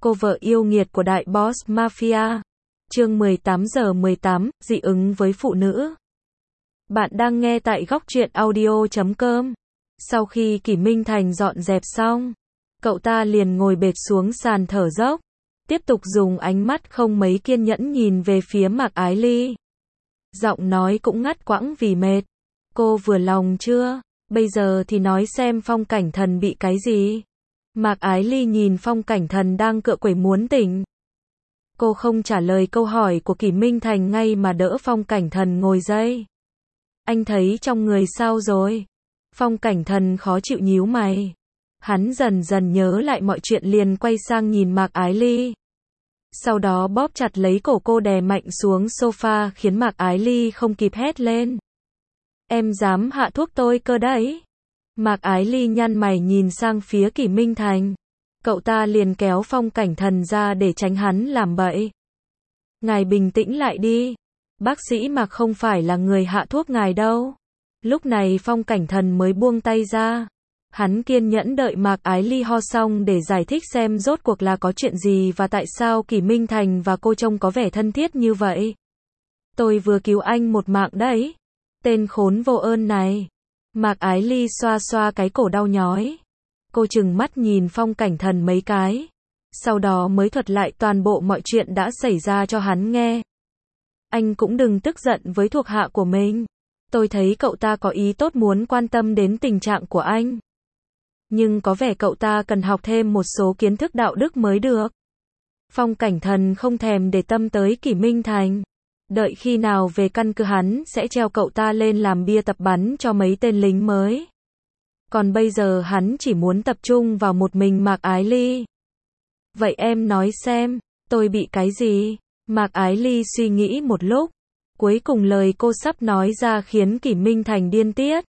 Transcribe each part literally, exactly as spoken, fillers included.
Cô vợ yêu nghiệt của đại boss mafia. Chương mười tám giờ mười tám, dị ứng với phụ nữ. Bạn đang nghe tại góc truyện audio chấm com. Sau khi Kỷ Minh Thành dọn dẹp xong, cậu ta liền ngồi bệt xuống sàn thở dốc, tiếp tục dùng ánh mắt không mấy kiên nhẫn nhìn về phía Mạc Ái Ly. Giọng nói cũng ngắt quãng vì mệt. Cô vừa lòng chưa? Bây giờ thì nói xem Phong Cảnh Thần bị cái gì? Mạc Ái Ly nhìn Phong Cảnh Thần đang cựa quẩy muốn tỉnh. Cô không trả lời câu hỏi của Kỷ Minh Thành ngay mà đỡ Phong Cảnh Thần ngồi dậy. Anh thấy trong người sao rồi? Phong Cảnh Thần khó chịu nhíu mày. Hắn dần dần nhớ lại mọi chuyện liền quay sang nhìn Mạc Ái Ly. Sau đó bóp chặt lấy cổ cô đè mạnh xuống sofa khiến Mạc Ái Ly không kịp hét lên. Em dám hạ thuốc tôi cơ đấy? Mạc Ái Ly nhăn mày nhìn sang phía Kỷ Minh Thành. Cậu ta liền kéo Phong Cảnh Thần ra để tránh hắn làm bậy. Ngài bình tĩnh lại đi. Bác sĩ Mạc không phải là người hạ thuốc ngài đâu. Lúc này Phong Cảnh Thần mới buông tay ra. Hắn kiên nhẫn đợi Mạc Ái Ly ho xong để giải thích xem rốt cuộc là có chuyện gì và tại sao Kỷ Minh Thành và cô trông có vẻ thân thiết như vậy. Tôi vừa cứu anh một mạng đấy. Tên khốn vô ơn này. Mạc Ái Ly xoa xoa cái cổ đau nhói. Cô trừng mắt nhìn Phong Cảnh Thần mấy cái. Sau đó mới thuật lại toàn bộ mọi chuyện đã xảy ra cho hắn nghe. Anh cũng đừng tức giận với thuộc hạ của mình. Tôi thấy cậu ta có ý tốt muốn quan tâm đến tình trạng của anh. Nhưng có vẻ cậu ta cần học thêm một số kiến thức đạo đức mới được. Phong Cảnh Thần không thèm để tâm tới Kỷ Minh Thành. Đợi khi nào về căn cứ hắn sẽ treo cậu ta lên làm bia tập bắn cho mấy tên lính mới. Còn bây giờ hắn chỉ muốn tập trung vào một mình Mạc Ái Ly. Vậy em nói xem, tôi bị cái gì? Mạc Ái Ly suy nghĩ một lúc. Cuối cùng lời cô sắp nói ra khiến Kỷ Minh Thành điên tiết.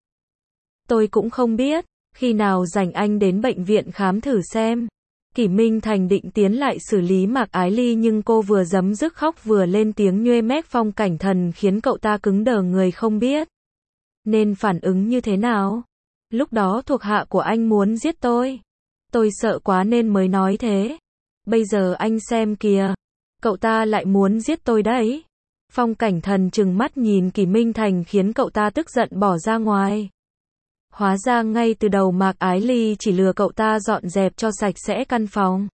Tôi cũng không biết, khi nào rảnh anh đến bệnh viện khám thử xem. Kỷ Minh Thành định tiến lại xử lý Mạc Ái Ly nhưng cô vừa giấm dứt khóc vừa lên tiếng nhuê mép Phong Cảnh Thần khiến cậu ta cứng đờ người không biết nên phản ứng như thế nào. Lúc đó thuộc hạ của anh muốn giết tôi. Tôi sợ quá nên mới nói thế. Bây giờ anh xem kìa. Cậu ta lại muốn giết tôi đấy. Phong Cảnh Thần trừng mắt nhìn Kỷ Minh Thành khiến cậu ta tức giận bỏ ra ngoài. Hóa ra ngay từ đầu Mạc Ái Ly chỉ lừa cậu ta dọn dẹp cho sạch sẽ căn phòng.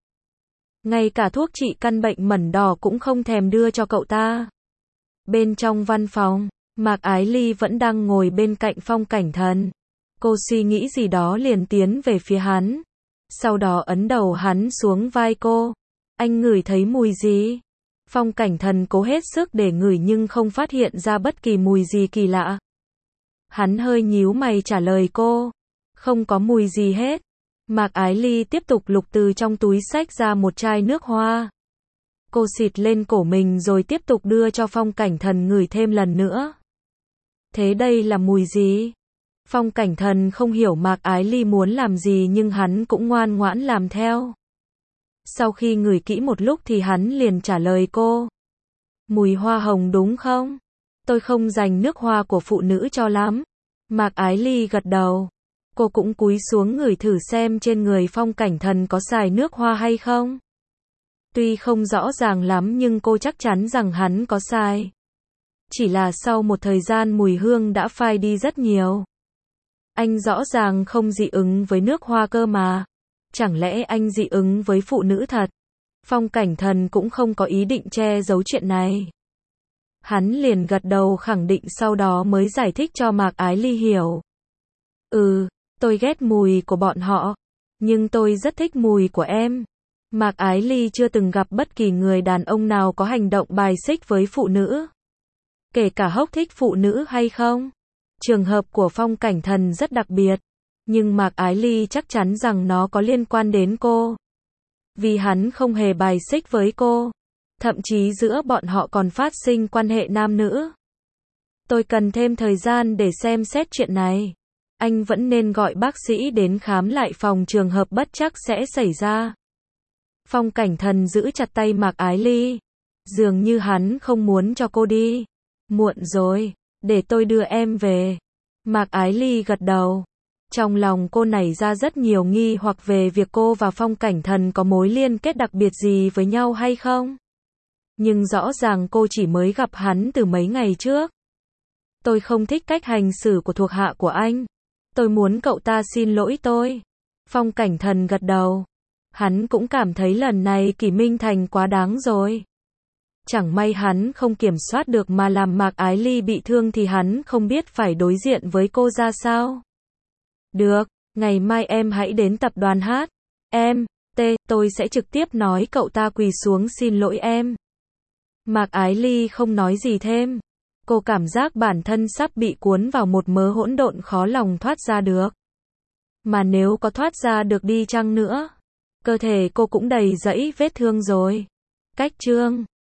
Ngay cả thuốc trị căn bệnh mẩn đỏ cũng không thèm đưa cho cậu ta. Bên trong văn phòng, Mạc Ái Ly vẫn đang ngồi bên cạnh Phong Cảnh Thần. Cô suy nghĩ gì đó liền tiến về phía hắn. Sau đó ấn đầu hắn xuống vai cô. Anh ngửi thấy mùi gì? Phong Cảnh Thần cố hết sức để ngửi nhưng không phát hiện ra bất kỳ mùi gì kỳ lạ. Hắn hơi nhíu mày trả lời cô. Không có mùi gì hết. Mạc Ái Ly tiếp tục lục từ trong túi xách ra một chai nước hoa. Cô xịt lên cổ mình rồi tiếp tục đưa cho Phong Cảnh Thần ngửi thêm lần nữa. Thế đây là mùi gì? Phong Cảnh Thần không hiểu Mạc Ái Ly muốn làm gì nhưng hắn cũng ngoan ngoãn làm theo. Sau khi ngửi kỹ một lúc thì hắn liền trả lời cô. Mùi hoa hồng đúng không? Tôi không dành nước hoa của phụ nữ cho lắm. Mạc Ái Ly gật đầu. Cô cũng cúi xuống ngửi thử xem trên người Phong Cảnh Thần có xài nước hoa hay không. Tuy không rõ ràng lắm nhưng cô chắc chắn rằng hắn có xài. Chỉ là sau một thời gian mùi hương đã phai đi rất nhiều. Anh rõ ràng không dị ứng với nước hoa cơ mà. Chẳng lẽ anh dị ứng với phụ nữ thật? Phong Cảnh Thần cũng không có ý định che giấu chuyện này. Hắn liền gật đầu khẳng định sau đó mới giải thích cho Mạc Ái Ly hiểu. Ừ, tôi ghét mùi của bọn họ. Nhưng tôi rất thích mùi của em. Mạc Ái Ly chưa từng gặp bất kỳ người đàn ông nào có hành động bài xích với phụ nữ. Kể cả Hốc thích phụ nữ hay không. Trường hợp của Phong Cảnh Thần rất đặc biệt. Nhưng Mạc Ái Ly chắc chắn rằng nó có liên quan đến cô. Vì hắn không hề bài xích với cô. Thậm chí giữa bọn họ còn phát sinh quan hệ nam nữ. Tôi cần thêm thời gian để xem xét chuyện này. Anh vẫn nên gọi bác sĩ đến khám lại phòng trường hợp bất trắc sẽ xảy ra. Phong Cảnh Thần giữ chặt tay Mạc Ái Ly. Dường như hắn không muốn cho cô đi. Muộn rồi, để tôi đưa em về. Mạc Ái Ly gật đầu. Trong lòng cô nảy ra rất nhiều nghi hoặc về việc cô và Phong Cảnh Thần có mối liên kết đặc biệt gì với nhau hay không. Nhưng rõ ràng cô chỉ mới gặp hắn từ mấy ngày trước. Tôi không thích cách hành xử của thuộc hạ của anh. Tôi muốn cậu ta xin lỗi tôi. Phong Cảnh Thần gật đầu. Hắn cũng cảm thấy lần này Kỷ Minh Thành quá đáng rồi. Chẳng may hắn không kiểm soát được mà làm Mạc Ái Ly bị thương thì hắn không biết phải đối diện với cô ra sao. Được, ngày mai em hãy đến tập đoàn hát. Em, T, tôi sẽ trực tiếp nói cậu ta quỳ xuống xin lỗi em. Mạc Ái Ly không nói gì thêm. Cô cảm giác bản thân sắp bị cuốn vào một mớ hỗn độn khó lòng thoát ra được. Mà nếu có thoát ra được đi chăng nữa, cơ thể cô cũng đầy rẫy vết thương rồi. Cách chương